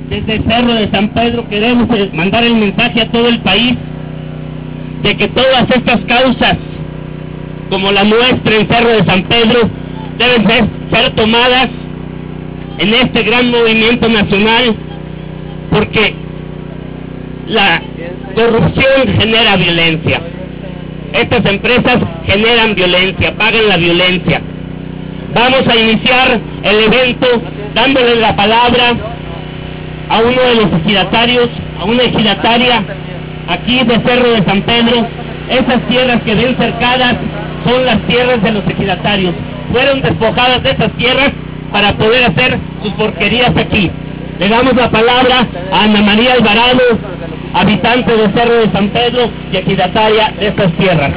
desde Cerro de San Pedro queremos mandar el mensaje a todo el país de que todas estas causas, como la nuestra en Cerro de San Pedro, deben ser tomadas en este gran movimiento nacional, porque la corrupción genera violencia. Estas empresas generan violencia, pagan la violencia. Vamos a iniciar el evento dándole la palabra a uno de los ejidatarios, a una ejidataria aquí de Cerro de San Pedro. Esas tierras que ven cercadas son las tierras de los ejidatarios. Fueron despojadas de esas tierras para poder hacer sus porquerías aquí. Le damos la palabra a Ana María Alvarado, habitante de Cerro de San Pedro y ejidataria de estas tierras.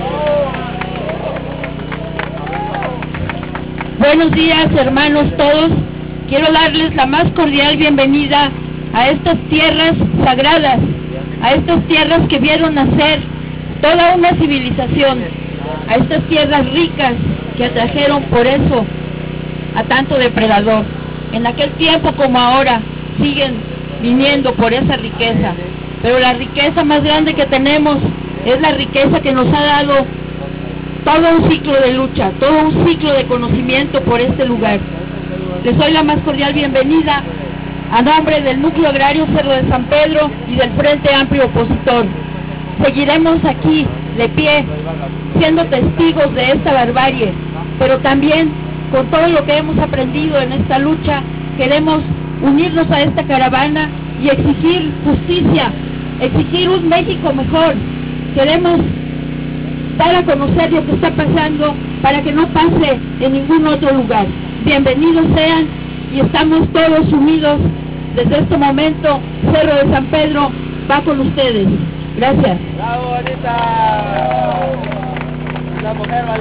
Buenos días, hermanos todos. Quiero darles la más cordial bienvenida a estas tierras sagradas, a estas tierras que vieron nacer toda una civilización, a estas tierras ricas que atrajeron por eso a tanto depredador. En aquel tiempo como ahora siguen viniendo por esa riqueza, pero la riqueza más grande que tenemos es la riqueza que nos ha dado todo un ciclo de lucha, todo un ciclo de conocimiento por este lugar. Les doy la más cordial bienvenida a nombre del Núcleo Agrario Cerro de San Pedro y del Frente Amplio Opositor. Seguiremos aquí de pie, siendo testigos de esta barbarie, pero también con todo lo que hemos aprendido en esta lucha, queremos unirnos a esta caravana y exigir justicia, exigir un México mejor. Queremos dar a conocer lo que está pasando para que no pase en ningún otro lugar. Bienvenidos sean y estamos todos unidos desde este momento. Cerro de San Pedro va con ustedes. Gracias. ¡Bravo, Anita! Una mujer